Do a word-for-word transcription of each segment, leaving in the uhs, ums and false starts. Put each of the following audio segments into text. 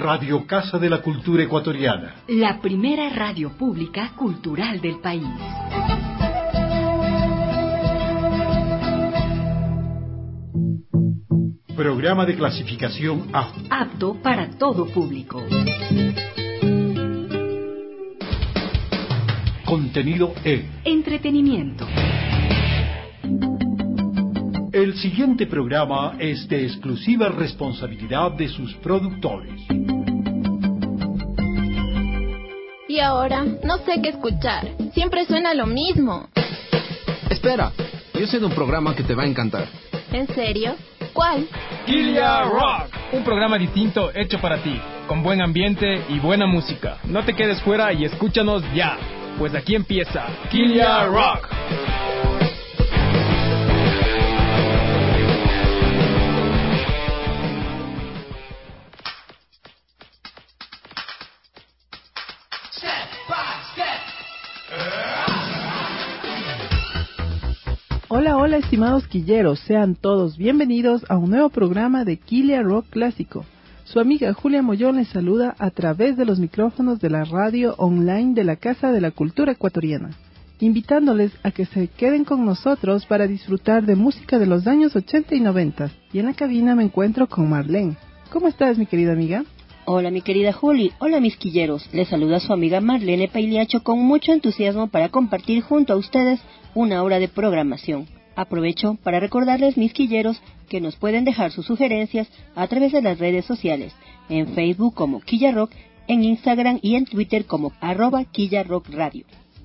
Radio Casa de la Cultura Ecuatoriana. La primera radio pública cultural del país. Programa de clasificación A. Apto para todo público. Contenido E. Entretenimiento. El siguiente programa es de exclusiva responsabilidad de sus productores. Y ahora, no sé qué escuchar. Siempre suena lo mismo. Espera, yo sé de un programa que te va a encantar. ¿En serio? ¿Cuál? Kilia Rock, un programa distinto hecho para ti, con buen ambiente y buena música. No te quedes fuera y escúchanos ya, pues aquí empieza Kilia Rock. Hola, hola estimados quilleros, sean todos bienvenidos a un nuevo programa de Kilia Rock Clásico. Su amiga Julia Mollón les saluda a través de los micrófonos de la radio online de la Casa de la Cultura Ecuatoriana, invitándoles a que se queden con nosotros para disfrutar de música de los años ochenta y noventa. Y en la cabina me encuentro con Marlene. ¿Cómo estás, mi querida amiga? Hola mi querida Juli, hola mis quilleros, les saluda su amiga Marlene Pailiacho con mucho entusiasmo para compartir junto a ustedes una hora de programación. Aprovecho para recordarles mis quilleros que nos pueden dejar sus sugerencias a través de las redes sociales, en Facebook como Quilla Rock, en Instagram y en Twitter como arroba Quilla Rock Radio.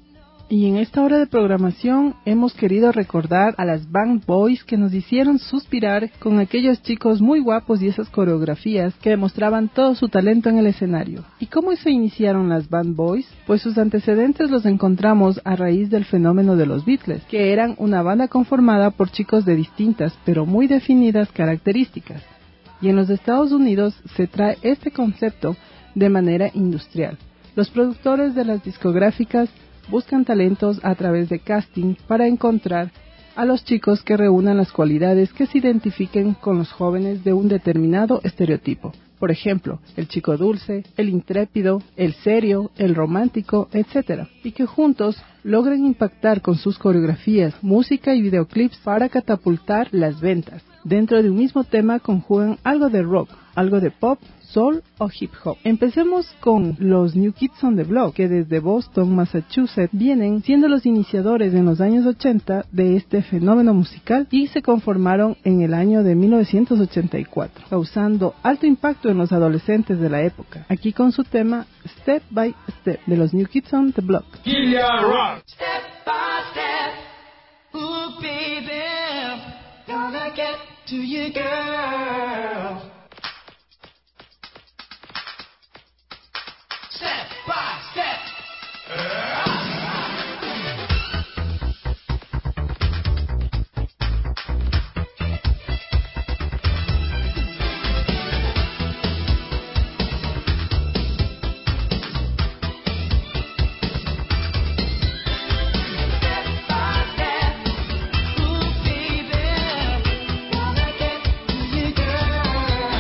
Y en esta hora de programación hemos querido recordar a las Band Boys que nos hicieron suspirar con aquellos chicos muy guapos y esas coreografías que demostraban todo su talento en el escenario. ¿Y cómo se iniciaron las Band Boys? Pues sus antecedentes los encontramos a raíz del fenómeno de los Beatles, que eran una banda conformada por chicos de distintas pero muy definidas características. Y en los Estados Unidos se trae este concepto de manera industrial. Los productores de las discográficas buscan talentos a través de casting para encontrar a los chicos que reúnan las cualidades que se identifiquen con los jóvenes de un determinado estereotipo. Por ejemplo, el chico dulce, el intrépido, el serio, el romántico, etcétera. Y que juntos logren impactar con sus coreografías, música y videoclips para catapultar las ventas. Dentro de un mismo tema conjugan algo de rock, algo de pop, soul o hip hop. Empecemos con los New Kids on the Block, que desde Boston, Massachusetts, vienen siendo los iniciadores en los años ochenta de este fenómeno musical y se conformaron en el año de mil novecientos ochenta y cuatro, causando alto impacto en los adolescentes de la época. Aquí con su tema Step by Step de los New Kids on the Block. Kilia Rock. Step by step, ooh baby, gonna get to you, girl. Step by step. Step by step, ooh baby, gonna get to you, girl.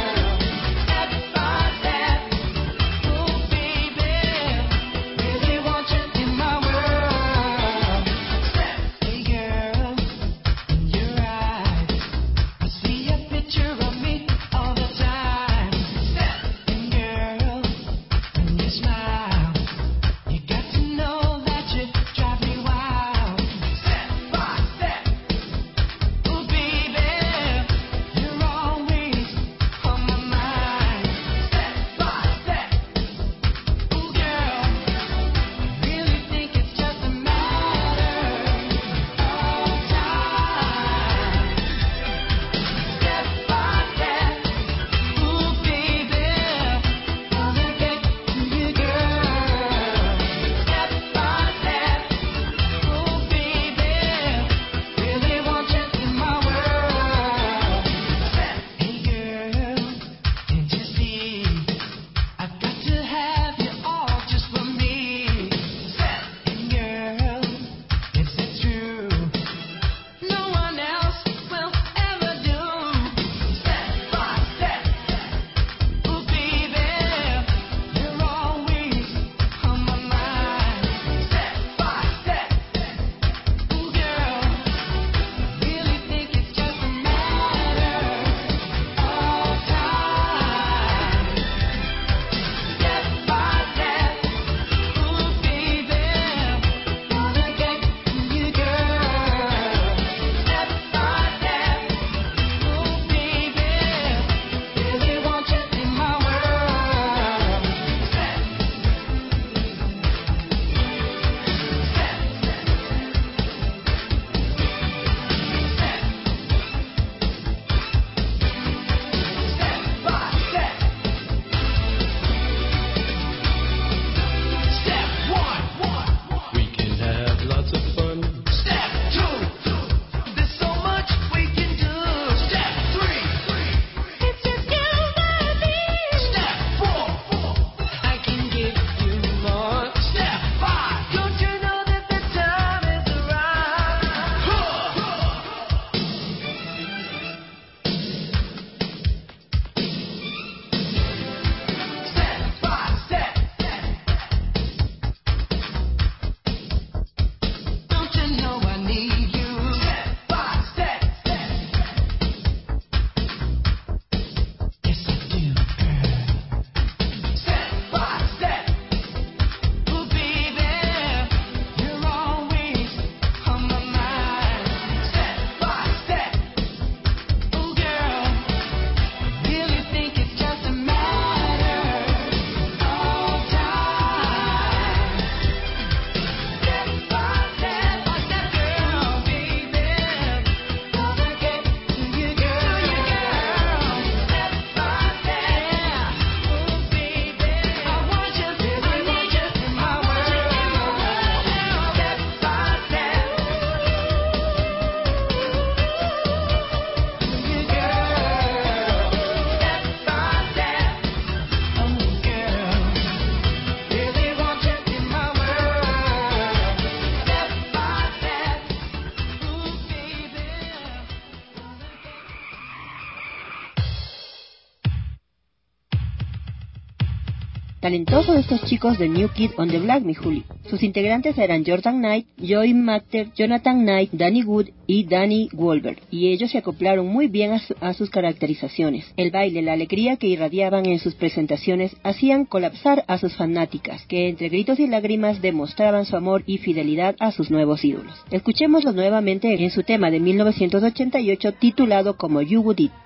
talentoso de estos chicos de New Kid on the Block, mi Juli. Sus integrantes eran Jordan Knight, Joey Machter, Jonathan Knight, Danny Wood y Danny Wolver, y ellos se acoplaron muy bien a, su, a sus caracterizaciones. El baile, la alegría que irradiaban en sus presentaciones hacían colapsar a sus fanáticas, que entre gritos y lágrimas demostraban su amor y fidelidad a sus nuevos ídolos. Escuchémoslos nuevamente en su tema de mil novecientos ochenta y ocho titulado como You Would It.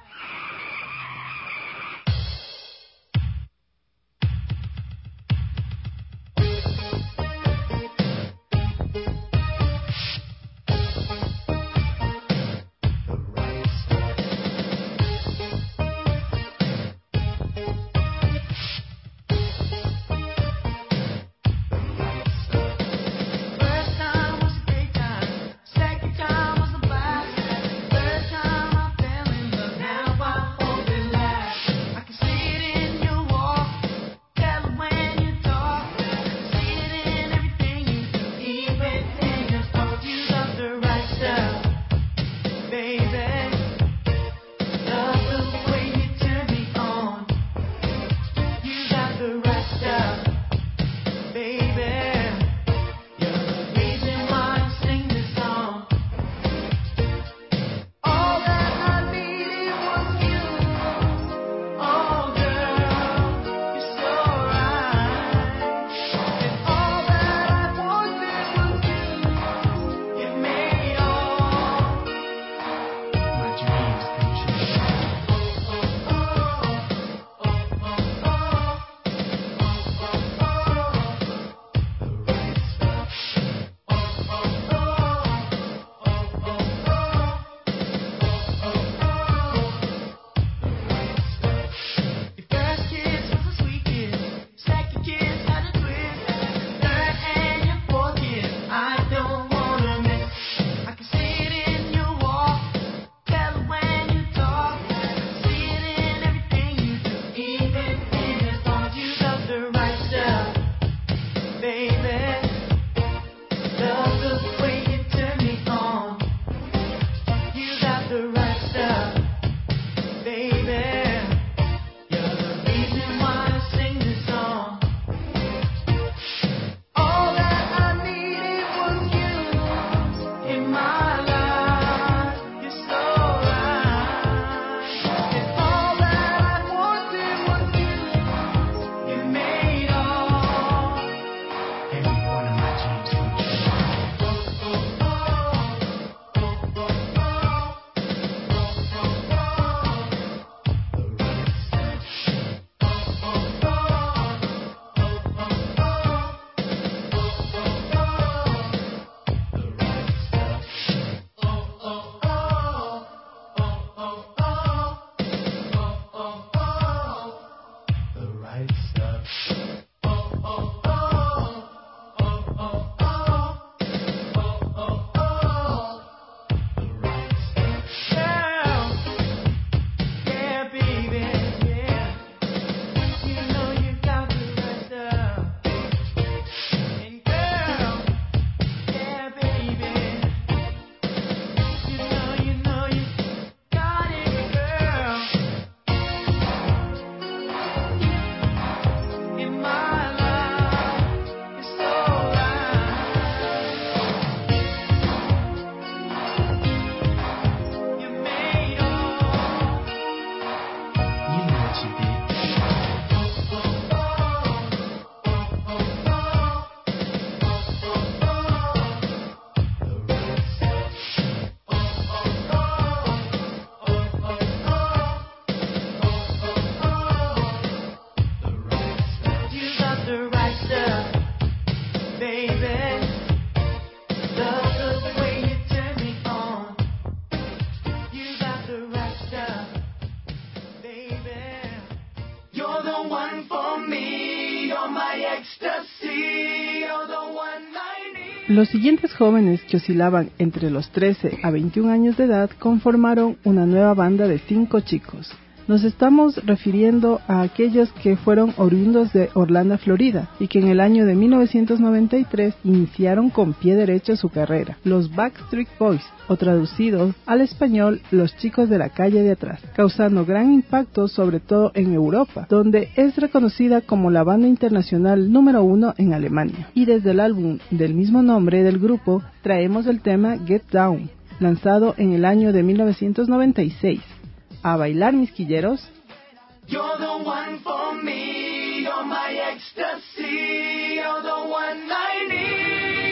Los siguientes jóvenes, que oscilaban entre los trece a veintiún años de edad, conformaron una nueva banda de cinco chicos. Nos estamos refiriendo a aquellos que fueron oriundos de Orlando, Florida, y que en el año de mil novecientos noventa y tres iniciaron con pie derecho su carrera, los Backstreet Boys, o traducidos al español, los chicos de la calle de atrás, causando gran impacto sobre todo en Europa, donde es reconocida como la banda internacional número uno en Alemania. Y desde el álbum del mismo nombre del grupo, traemos el tema Get Down, lanzado en el año de mil novecientos noventa y seis. A bailar, mis quilleros. You're the one for me, you're my ecstasy, you're the one I need.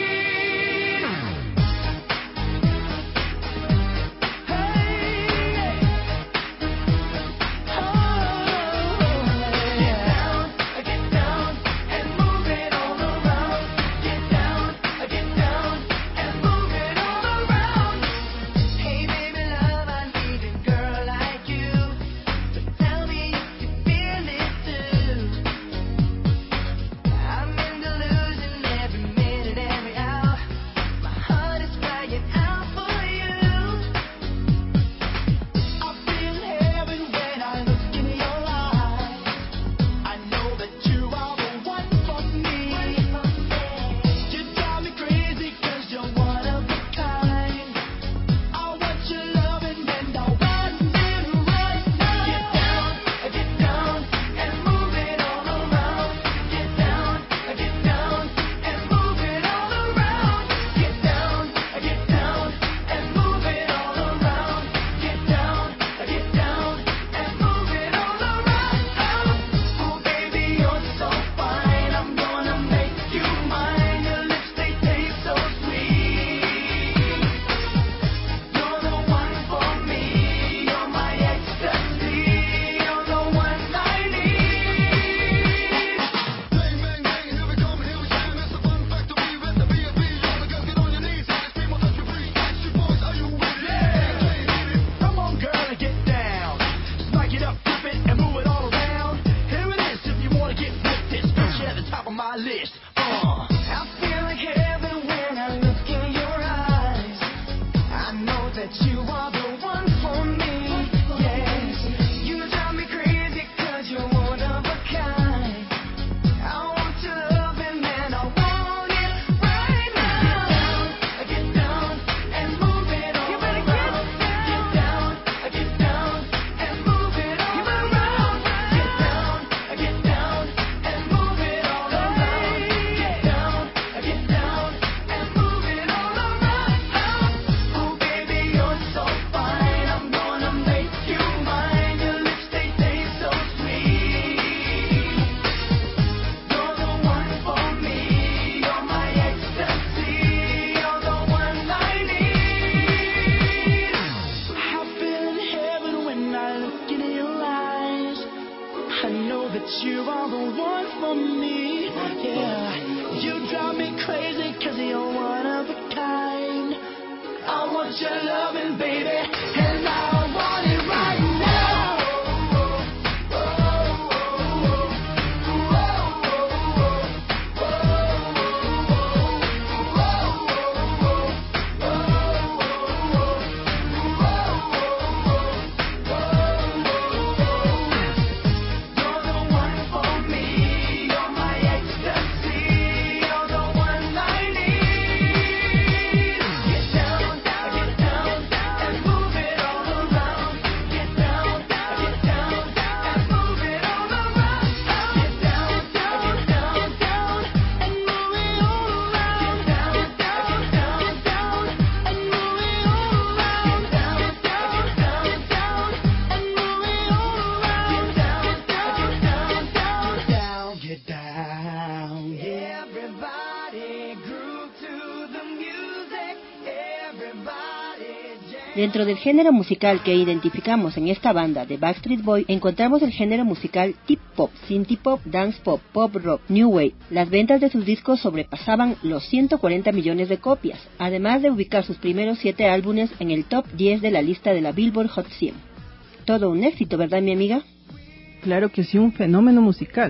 Dentro del género musical que identificamos en esta banda de Backstreet Boys, encontramos el género musical Tip Pop, Synthie Pop, Dance Pop, Pop Rock, New Wave. Las ventas de sus discos sobrepasaban los ciento cuarenta millones de copias, además de ubicar sus primeros siete álbumes en el top diez de la lista de la Billboard Hot cien. Todo un éxito, ¿verdad, mi amiga? Claro que sí, un fenómeno musical.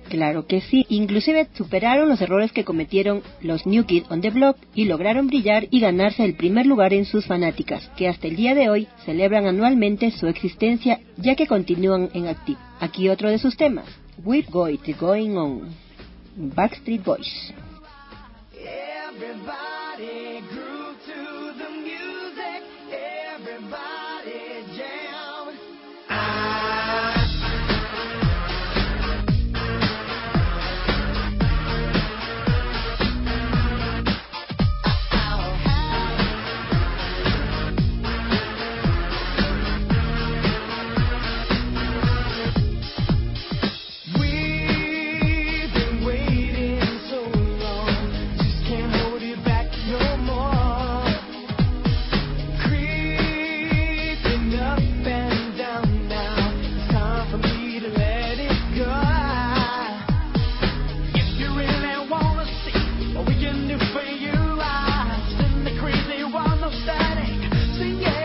Claro que sí, inclusive superaron los errores que cometieron los New Kids on the Block y lograron brillar y ganarse el primer lugar en sus fanáticas, que hasta el día de hoy celebran anualmente su existencia ya que continúan en activo. Aquí otro de sus temas, We've Got It Going On, Backstreet Boys. Everybody grew to the music, everybody jam. I We've been waiting so long, just can't hold it back no more. Creeping up and down now, it's time for me to let it go. If you really wanna see what we can do for you, I send the crazy one of static, sing it.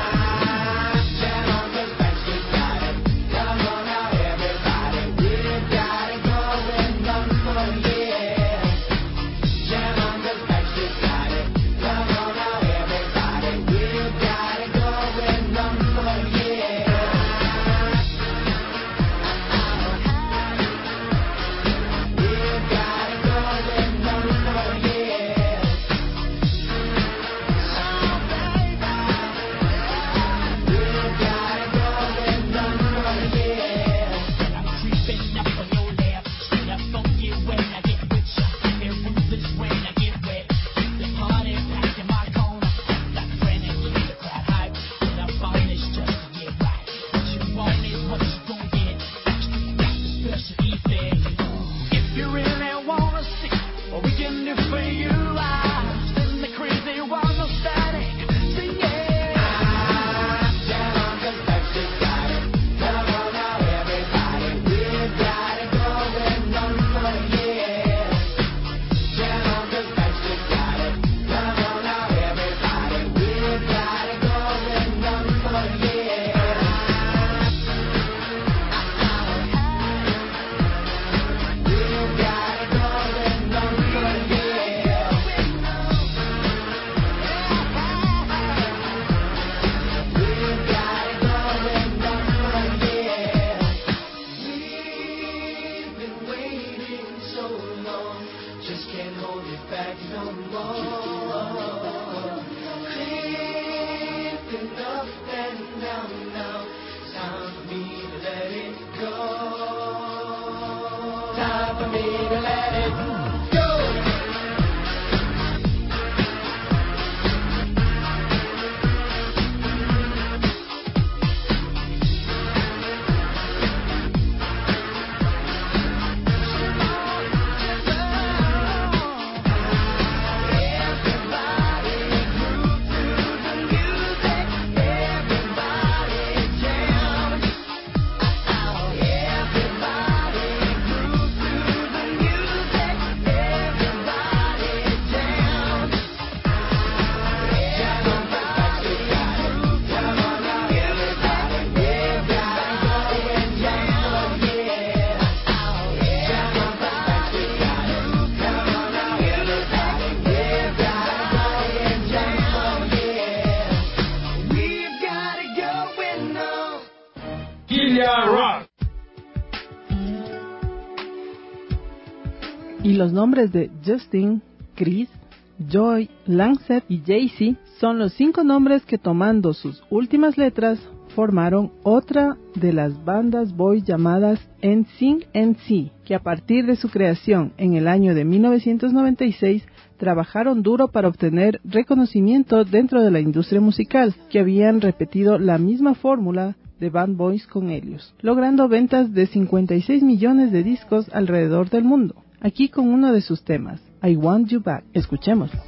Y los nombres de Justin, Chris, Joy, Lancet y Jay-Z son los cinco nombres que, tomando sus últimas letras, formaron otra de las bandas boy llamadas N Sync N C, que a partir de su creación en el año de mil novecientos noventa y seis trabajaron duro para obtener reconocimiento dentro de la industria musical, que habían repetido la misma fórmula de Band Boys con ellos, logrando ventas de cincuenta y seis millones de discos alrededor del mundo. Aquí con uno de sus temas, I Want You Back. Escuchémoslo.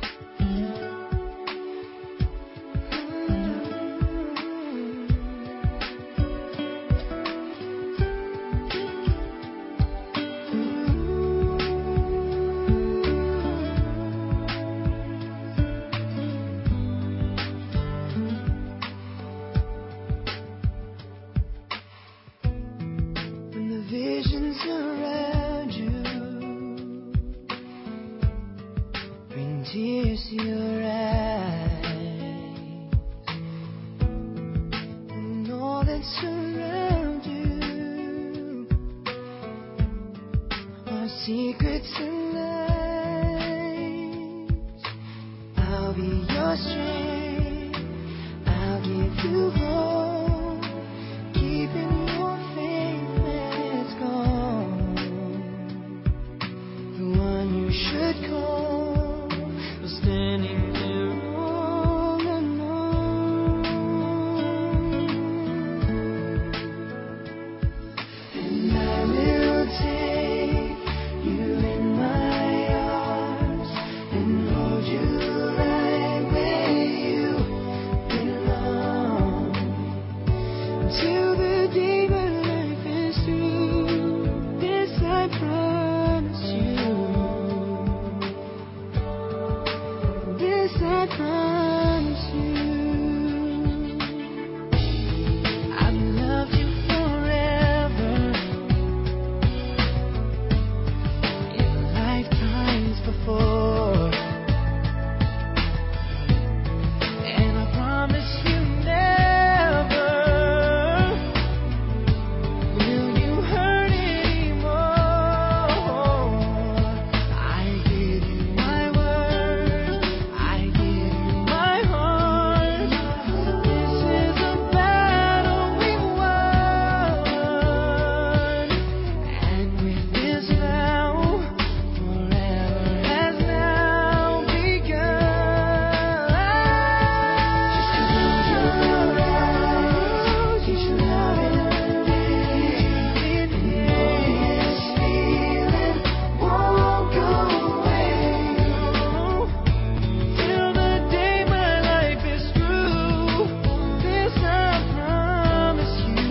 When the visions around around you bring tears to your eyes, and all that surrounds you are secrets and lies. I'll be your strength, I'll give you hope, keeping your faith when it's gone. The one you should call was standing there all alone. And I will take you in my arms and hold you right where you belong, till the day my life is through. This I promise you. This I promise you. I've loved you forever, in lifetimes before, and I promise you never will you hurt anymore. I give you my word, I give you my heart. This is a battle we won, and with this vow, forever has now begun. Just close your eyes, each love and this feeling won't go away, till the day my life is through. This I promise you.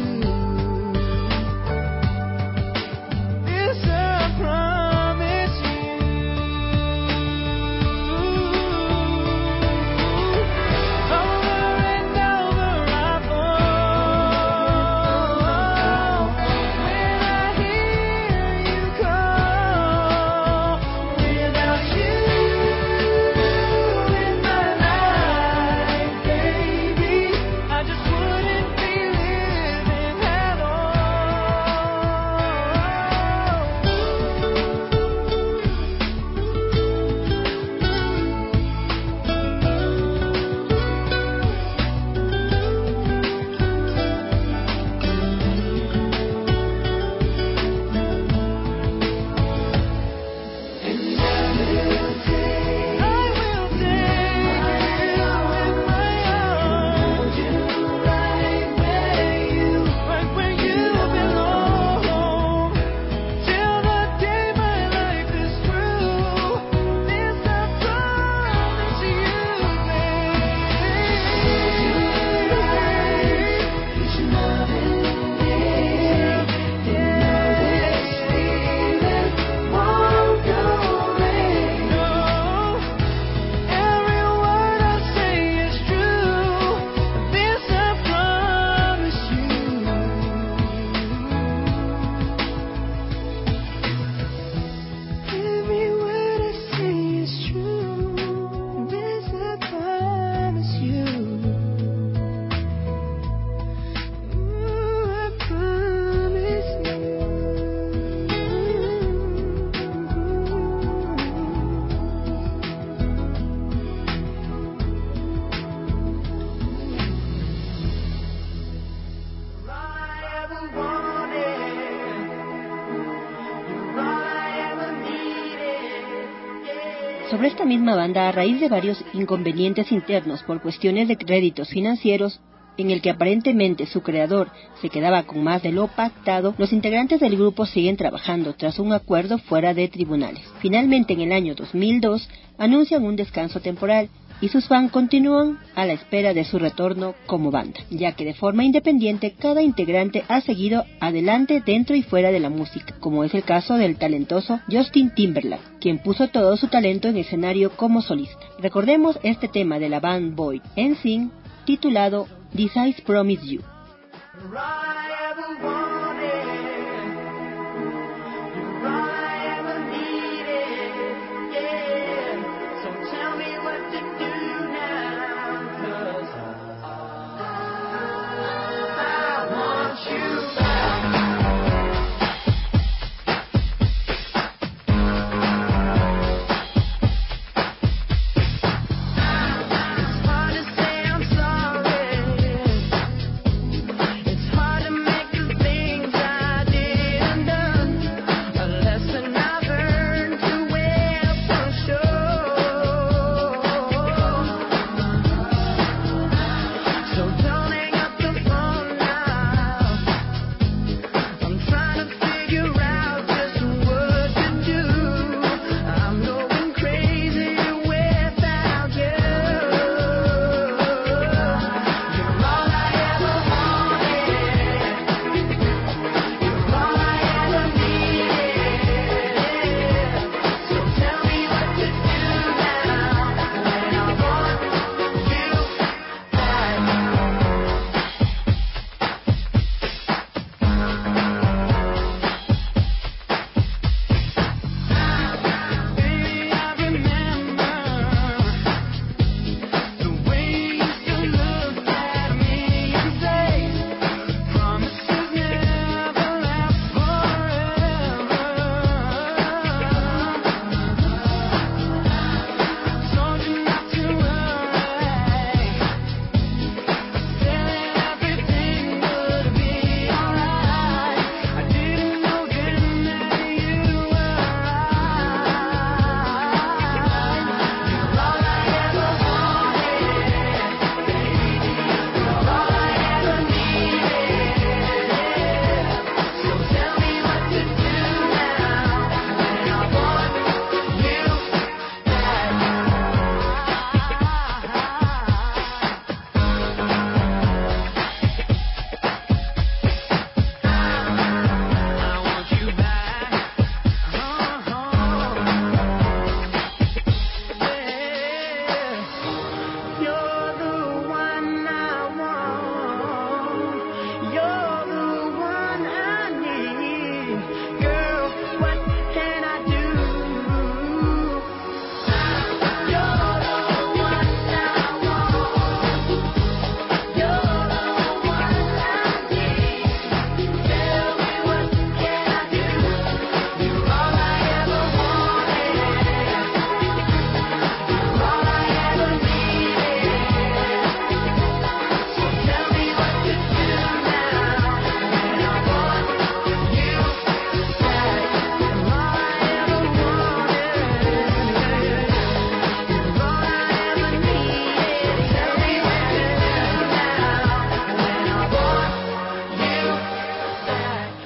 This I promise you. Over and over I fall when I hear you call. Without you in my life, baby, I just wouldn't be living at all. And I will take, I will take you in my arms, hold you right where you, right where you belong, till the day my life is through. This I promise you, baby. Each love and day, know this feeling won't go away. No, every word I say is true. This I promise you. Every word I say is true. This I promise you. Ooh, I promise you. You're all I ever wanted. You're all I ever needed. Yeah. Sobre esta misma banda, a raíz de varios inconvenientes internos por cuestiones de créditos financieros, en el que aparentemente su creador se quedaba con más de lo pactado, los integrantes del grupo siguen trabajando tras un acuerdo fuera de tribunales. Finalmente, en el año dos mil dos, anuncian un descanso temporal y sus fans continúan a la espera de su retorno como banda, ya que de forma independiente cada integrante ha seguido adelante dentro y fuera de la música, como es el caso del talentoso Justin Timberlake, quien puso todo su talento en escenario como solista. Recordemos este tema de la band boy N Sync titulado This I Promise You. You're all I ever wanted. You're all I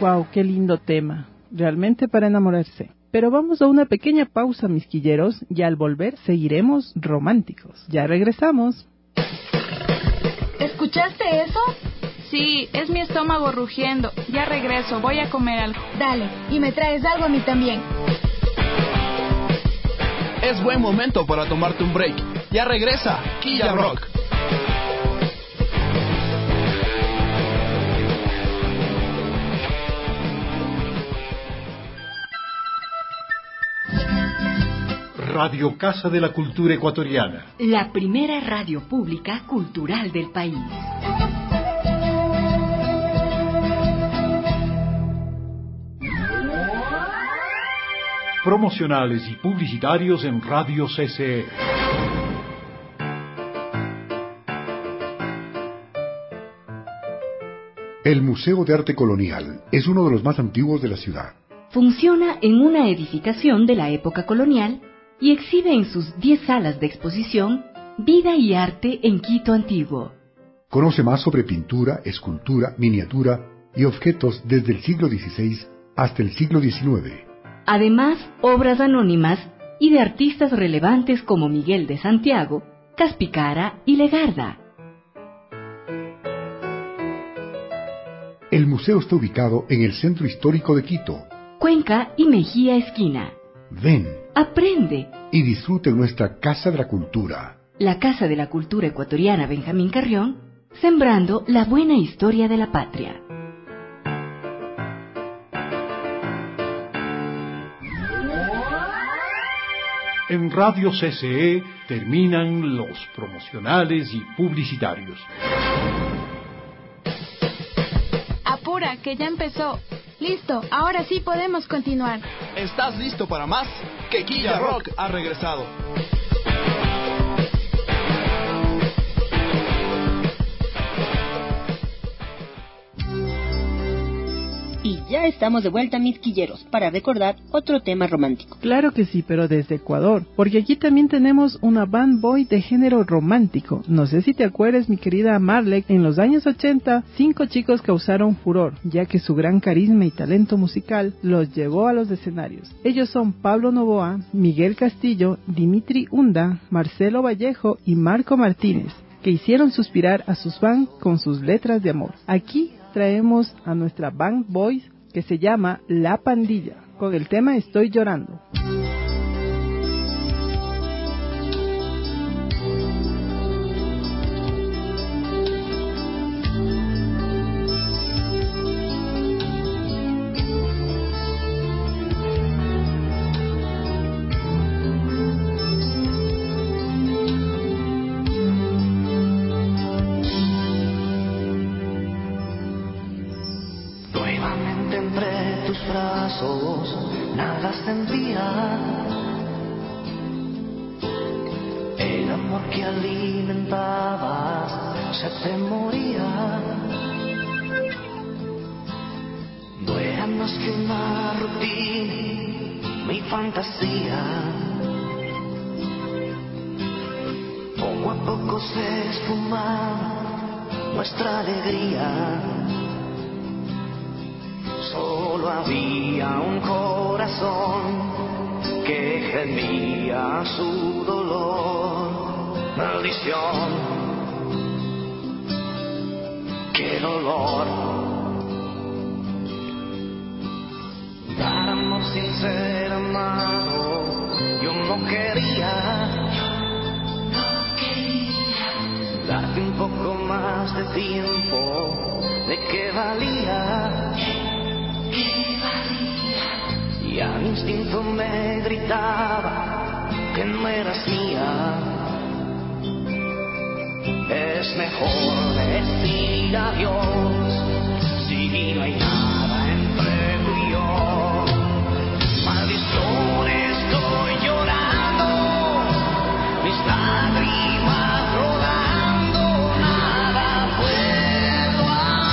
Wow, qué lindo tema. Realmente para enamorarse. Pero vamos a una pequeña pausa, mis quilleros, y al volver seguiremos románticos. Ya regresamos. ¿Escuchaste eso? Sí, es mi estómago rugiendo. Ya regreso, voy a comer algo. Dale, y me traes algo a mí también. Es buen momento para tomarte un break. Ya regresa Quilla Rock. Radio Casa de la Cultura Ecuatoriana. La primera radio pública cultural del país. Promocionales y publicitarios en Radio C C E. El Museo de Arte Colonial es uno de los más antiguos de la ciudad. Funciona en una edificación de la época colonial y exhibe en sus diez salas de exposición vida y arte en Quito antiguo. Conoce más sobre pintura, escultura, miniatura y objetos desde el siglo dieciséis hasta el siglo diecinueve. Además, obras anónimas y de artistas relevantes como Miguel de Santiago, Caspicara y Legarda. El museo está ubicado en el centro histórico de Quito. Cuenca y Mejía esquina. Ven, aprende y disfrute nuestra Casa de la Cultura. La Casa de la Cultura Ecuatoriana Benjamín Carrión, sembrando la buena historia de la patria. En Radio C C E terminan los promocionales y publicitarios. Apura, que ya empezó. Listo, ahora sí podemos continuar. ¿Estás listo para más? Que Quilla Rock ha regresado. Y ya estamos de vuelta, mis quilleros, para recordar otro tema romántico. Claro que sí, pero desde Ecuador, porque aquí también tenemos una band boy de género romántico. No sé si te acuerdas, mi querida Marley, en los años ochenta, cinco chicos causaron furor, ya que su gran carisma y talento musical los llevó a los escenarios. Ellos son Pablo Novoa, Miguel Castillo, Dimitri Hunda, Marcelo Vallejo y Marco Martínez, que hicieron suspirar a sus fans con sus letras de amor. Aquí traemos a nuestra band boys que se llama La Pandilla, con el tema Estoy Llorando. Nada sentía, el amor que alimentabas se te moría. No era más que una rutina, mi fantasía. Poco a poco se esfumaba nuestra alegría. Solo había un corazón que gemía su dolor. Maldición, qué dolor. Dar amor sin ser amado, yo no quería. No quería darte un poco más de tiempo, ¿de qué valía? Y al instinto me gritaba que no eras mía. Es mejor decir adiós si no hay nada entre tú y yo. Maldición, estoy llorando, mis lágrimas rodando, nada puedo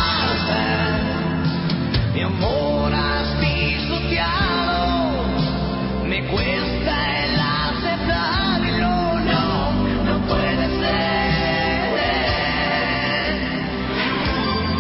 hacer. Mi amor, me cuesta el aceptarlo, no, no puede ser.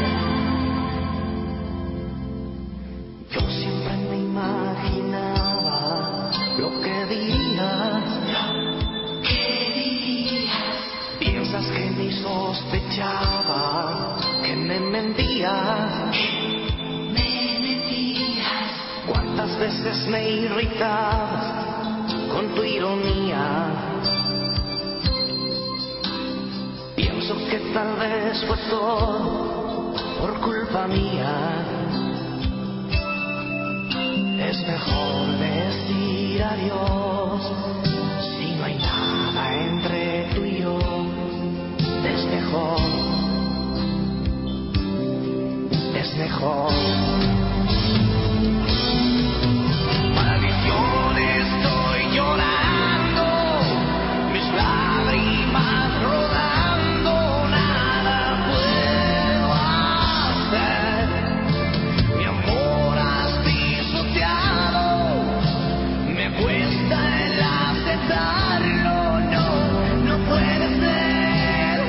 veces me irritabas con tu ironía. Pienso que tal vez fue todo por culpa mía. Es mejor decir adiós si no hay nada entre tú y yo. Es mejor, es mejor. Maldición, estoy llorando, mis lágrimas rodando, nada puedo hacer. Mi amor has pisoteado, me cuesta el aceptarlo, no, no puede ser.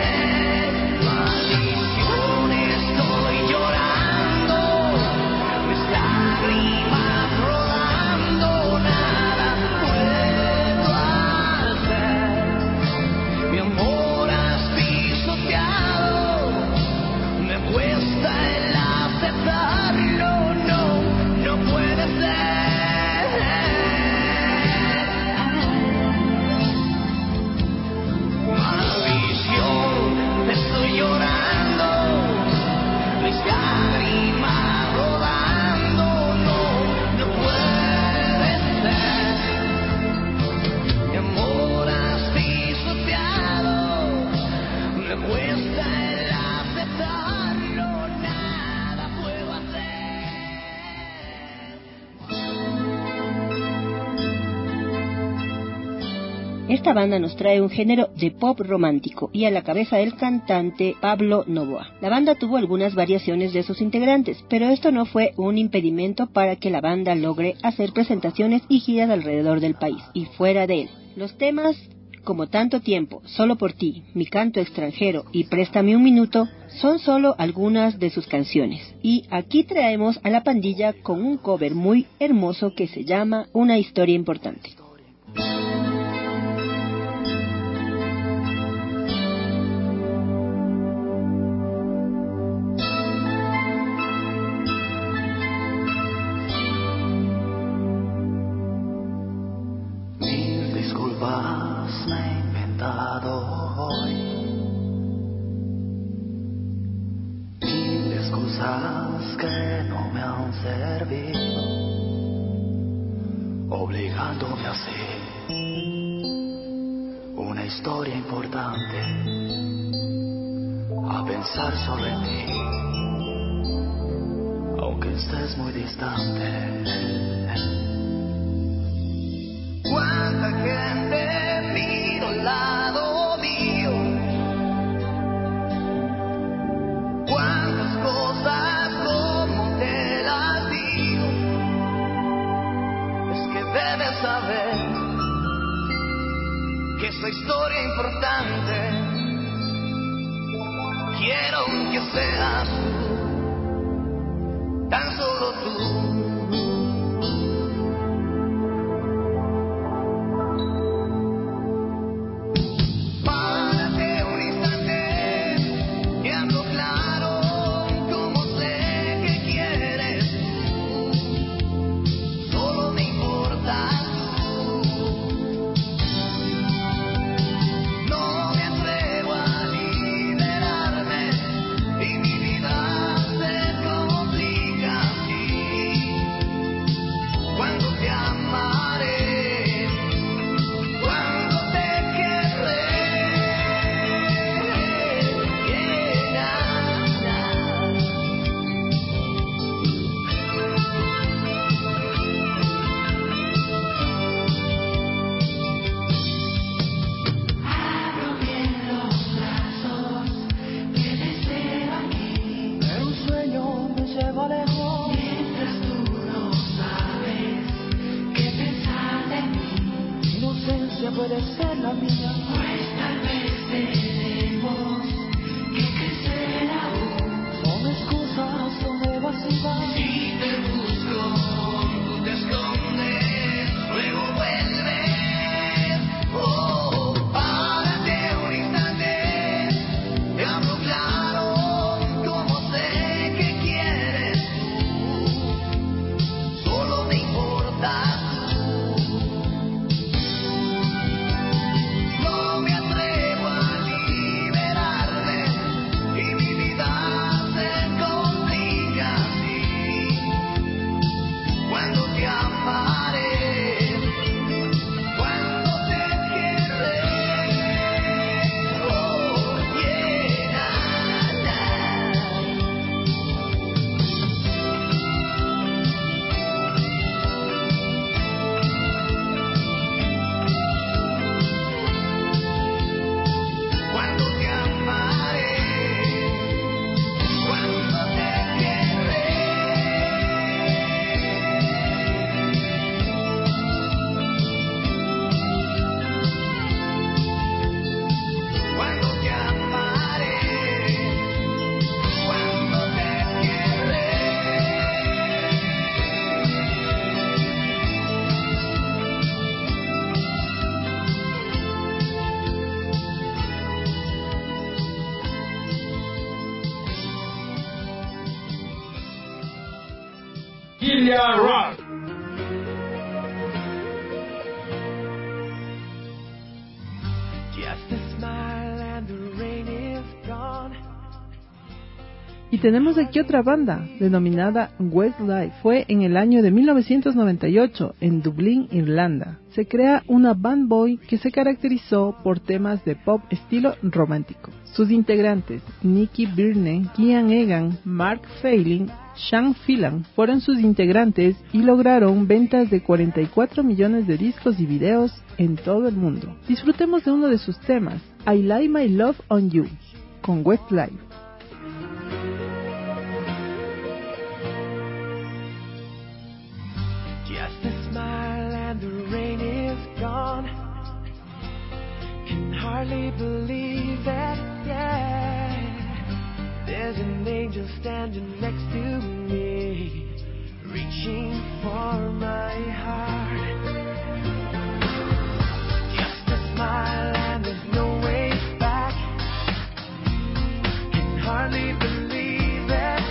Maldición, estoy llorando, mis lágrimas rodando, nada puedo hacer. Mi amor has pisoteado, me cuesta el aceptarlo, no, no puede ser. Maldición, estoy llorando, mis lágrimas rodando, no, no puede ser. Mi amor has pisoteado, me cuesta el aceptarlo, nada puedo hacer. Esta banda nos trae un género de pop romántico y a la cabeza del cantante Pablo Novoa. La banda tuvo algunas variaciones de sus integrantes, pero esto no fue un impedimento para que la banda logre hacer presentaciones y giras alrededor del país y fuera de él. Los temas como Tanto Tiempo, Solo por Ti, Mi Canto Extranjero y Préstame un Minuto son solo algunas de sus canciones. Y aquí traemos a la pandilla con un cover muy hermoso que se llama Una Historia Importante. Mil disculpas me he inventado hoy, mil excusas que no me han servido, obligándome a hacer una historia importante, a pensar solo en ti, aunque estés muy distante. Cuánta gente miro al lado mío, cuántas cosas como te las digo. Es que debes saber que esta historia importante quiero que seas tú, tan solo tú. Puede ser la mía, pues tal vez tenemos que crecer aún. Son excusas, son evasivas. Si te busco, tú te escondes, luego vuelves. Oh, párate un instante, te hablo claro, como sé que quieres tú. Solo me importa. Kilia Rock. Just a smile and the rain is gone. Y tenemos aquí otra banda, denominada Westlife. Fue en el año de mil novecientos noventa y ocho, en Dublín, Irlanda. Se crea una band boy que se caracterizó por temas de pop estilo romántico. Sus integrantes, Nicky Byrne, Kian Egan, Mark Failing, Sean Phelan, fueron sus integrantes y lograron ventas de cuarenta y cuatro millones de discos y videos en todo el mundo. Disfrutemos de uno de sus temas, I Lay My Love on You, con Westlife. Just a smile and the rain is gone. Can hardly believe it, yeah. There's an angel standing next to me, reaching for my heart. Just a smile and there's no way back. Can hardly believe it,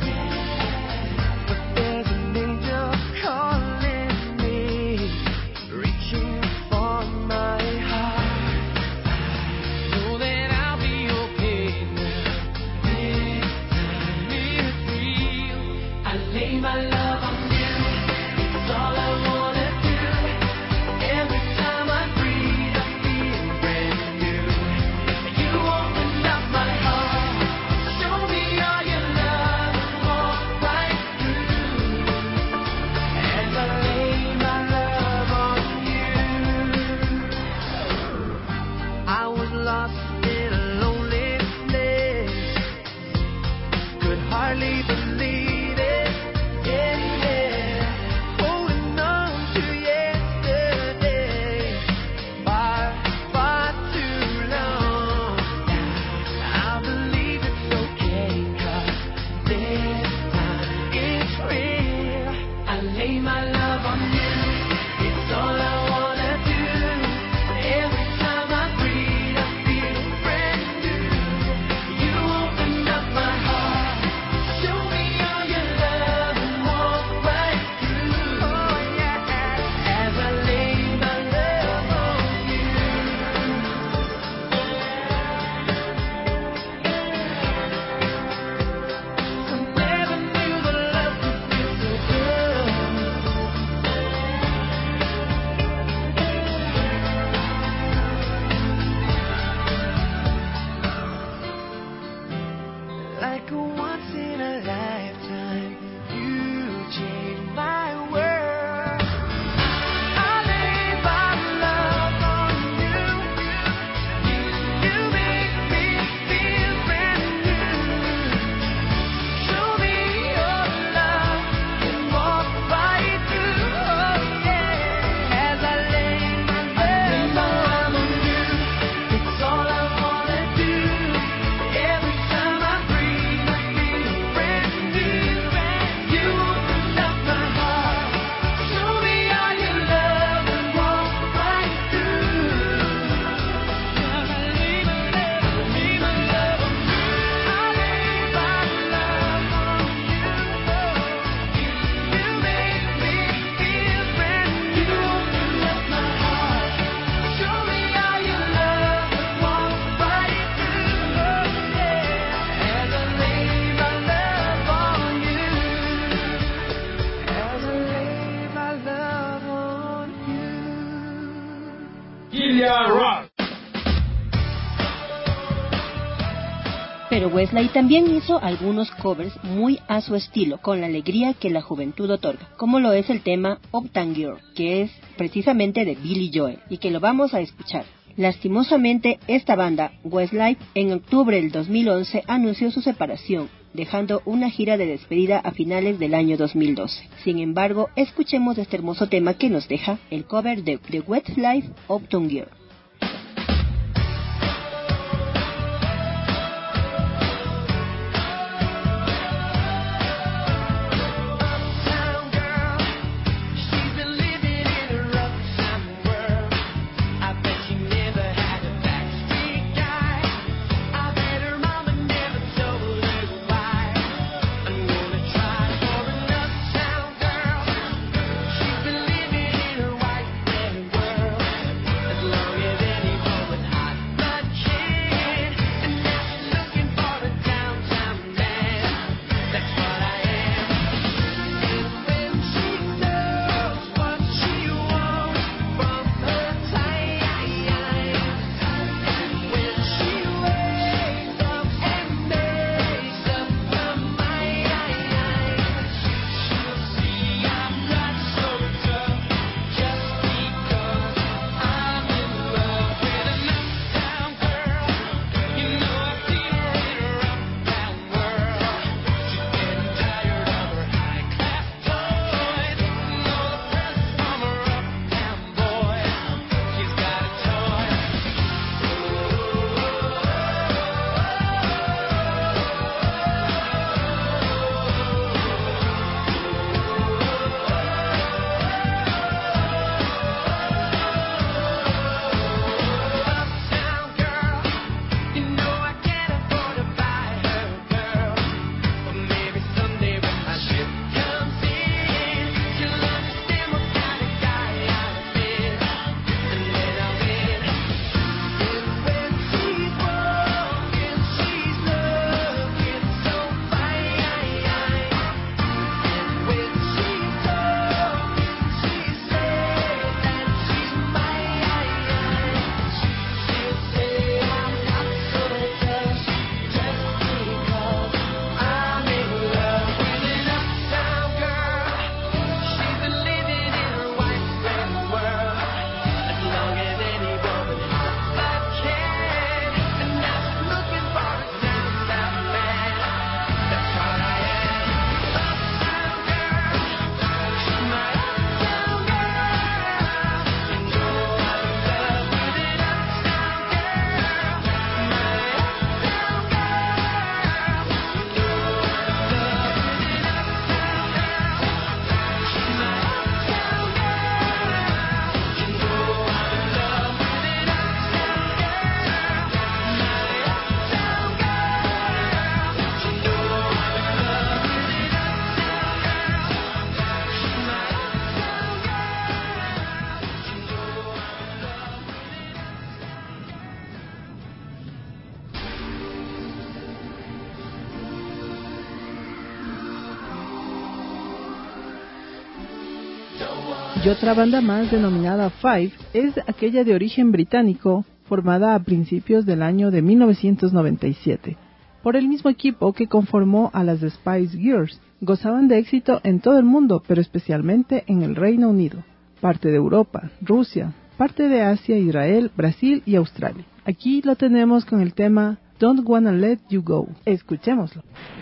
but there's an angel calling me, reaching for my heart. Know that I'll be okay now. This time it's real. I lay my love on you. It's all I wanna do. Every time I breathe, I feel brand new. You opened up my heart. Show me all your love and walk right through. As I lay my love on you. I was lost in a lonely place. Could hardly believe it. Yeah, yeah. Holding on to yesterday. Far, far too long. I believe it's okay, 'cause this time it's real. I lay my love on you. It's all I wanna do. Every time I breathe, I feel brand new. You opened up my heart. Show me all your love and walk right through. Oh yeah, as I lay my love on you. I never knew that love could feel so good. Like a once in a lifetime, you changed my world. I lay my love on you. You make me feel brand new. Show me your love and walk right through. Oh yeah, as I lay my love on you. It's all I wanna do. Every time I breathe, I feel brand new. You opened up my heart. Show me all your love and walk right through. I lay my love, lay my love on you. I lay my love on you. You make me feel brand new. You opened up my heart. Show me all your love and walk right through. Oh yeah, as I lay my love on you. As I lay my love on you. Kilia Rock. Pero Westlife también hizo algunos covers muy a su estilo, con la alegría que la juventud otorga, como lo es el tema Uptown Girl, que es precisamente de Billy Joel, y que lo vamos a escuchar. Lastimosamente, esta banda, Westlife, en octubre del dos mil once anunció su separación, dejando una gira de despedida a finales del año dos mil doce. Sin embargo, escuchemos este hermoso tema que nos deja el cover de The Westlife, Uptown Girl. Uptown girl, she's been living in a rough time world. I bet she never had a backstreet guy. I bet her mama never told her why. I'm gonna try for an uptown girl. Y otra banda más denominada Five es aquella de origen británico, formada a principios del año de mil novecientos noventa y siete, por el mismo equipo que conformó a las Spice Girls. Gozaban de éxito en todo el mundo, pero especialmente en el Reino Unido, parte de Europa, Rusia, parte de Asia, Israel, Brasil y Australia. Aquí lo tenemos con el tema Don't Wanna Let You Go. Escuchémoslo.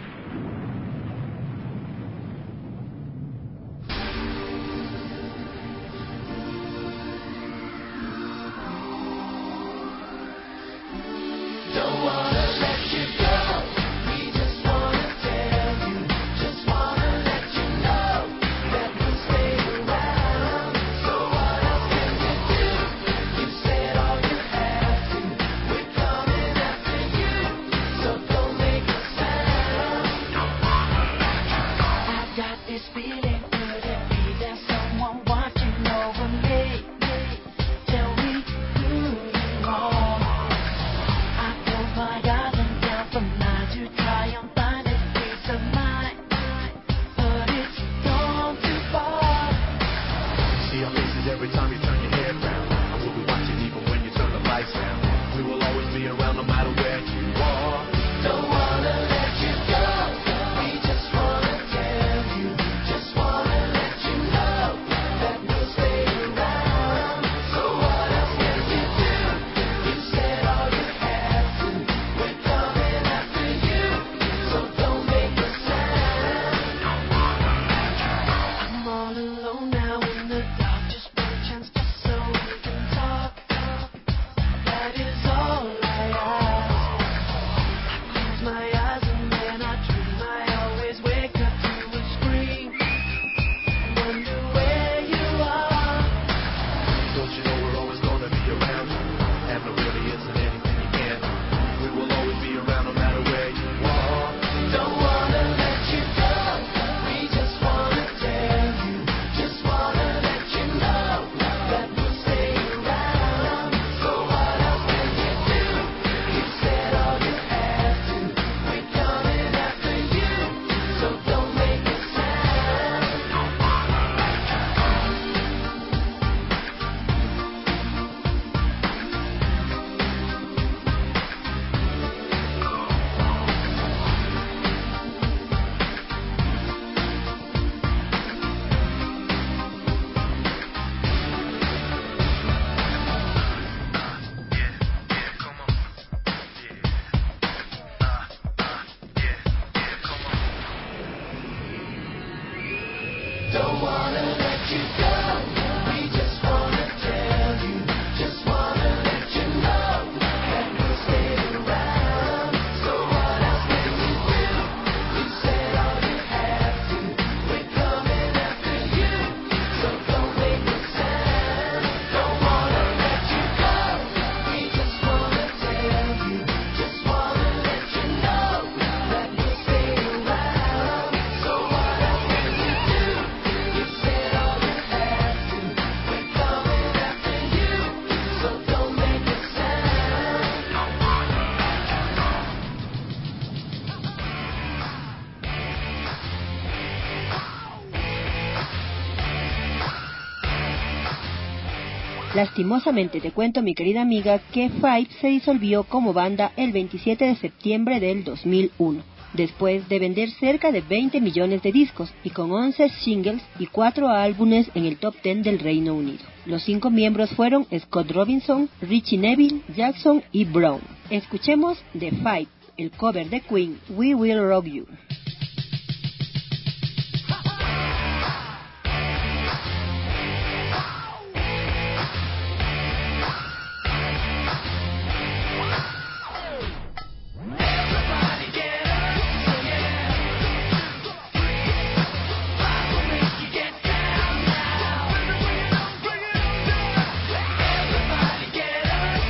Lastimosamente te cuento, mi querida amiga, que Five se disolvió como banda el veintisiete de septiembre del dos mil uno, después de vender cerca de veinte millones de discos y con once singles y cuatro álbumes en el top diez del Reino Unido. Los cinco miembros fueron Scott Robinson, Richie Neville, Jackson y Brown. Escuchemos de Five, el cover de Queen, We Will Rock You.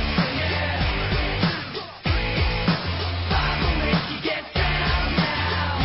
Get down now.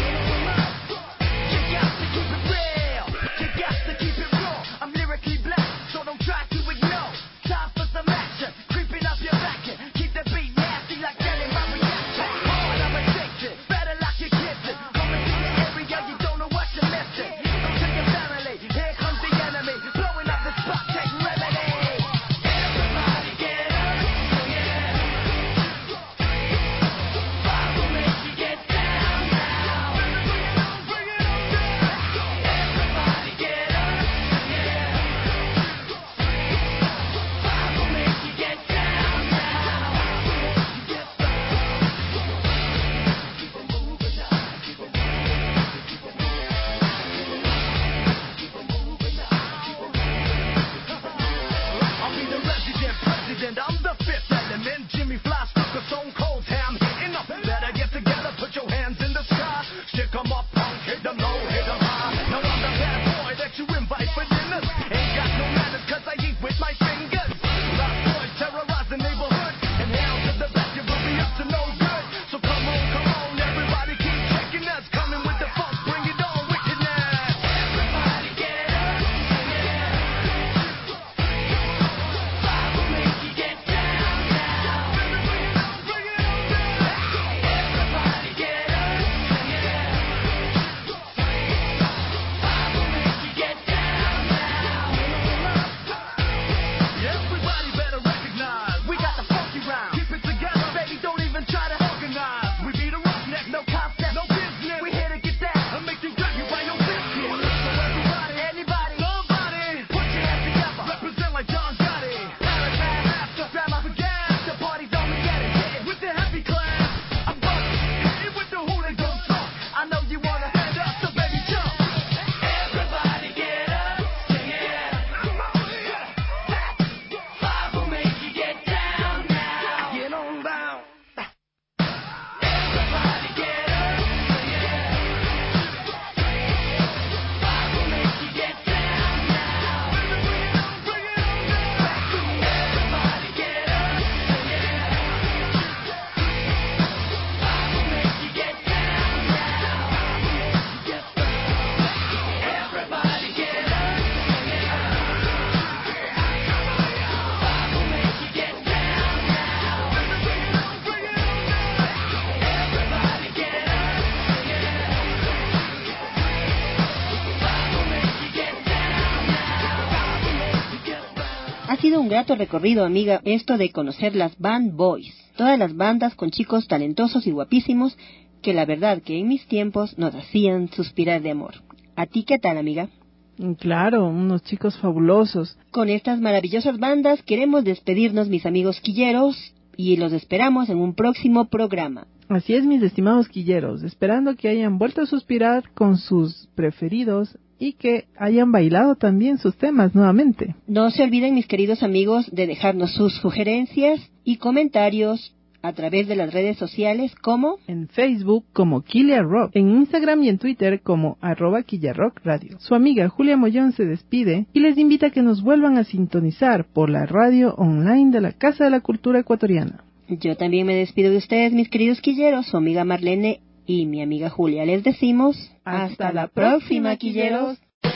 sido un grato recorrido, amiga, esto de conocer las Band Boys. Todas las bandas con chicos talentosos y guapísimos que la verdad que en mis tiempos nos hacían suspirar de amor. ¿A ti qué tal, amiga? Claro, unos chicos fabulosos. Con estas maravillosas bandas queremos despedirnos, mis amigos quilleros, y los esperamos en un próximo programa. Así es, mis estimados quilleros, esperando que hayan vuelto a suspirar con sus preferidos y que hayan bailado también sus temas nuevamente. No se olviden, mis queridos amigos, de dejarnos sus sugerencias y comentarios a través de las redes sociales como en Facebook como Kilia Rock, en Instagram y en Twitter como arroba Kilia Rock Radio. Su amiga Julia Mollón se despide y les invita a que nos vuelvan a sintonizar por la radio online de la Casa de la Cultura Ecuatoriana. Yo también me despido de ustedes, mis queridos quilleros, su amiga Marlene y mi amiga Julia. Les decimos hasta, hasta la próxima, quilleros.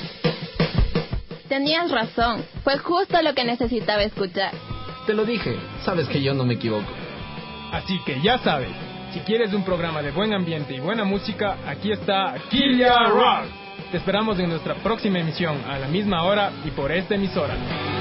Tenías razón, fue justo lo que necesitaba escuchar. Te lo dije, sabes que yo no me equivoco. Así que ya sabes, si quieres un programa de buen ambiente y buena música, aquí está Kilia Rock. Te esperamos en nuestra próxima emisión a la misma hora y por esta emisora.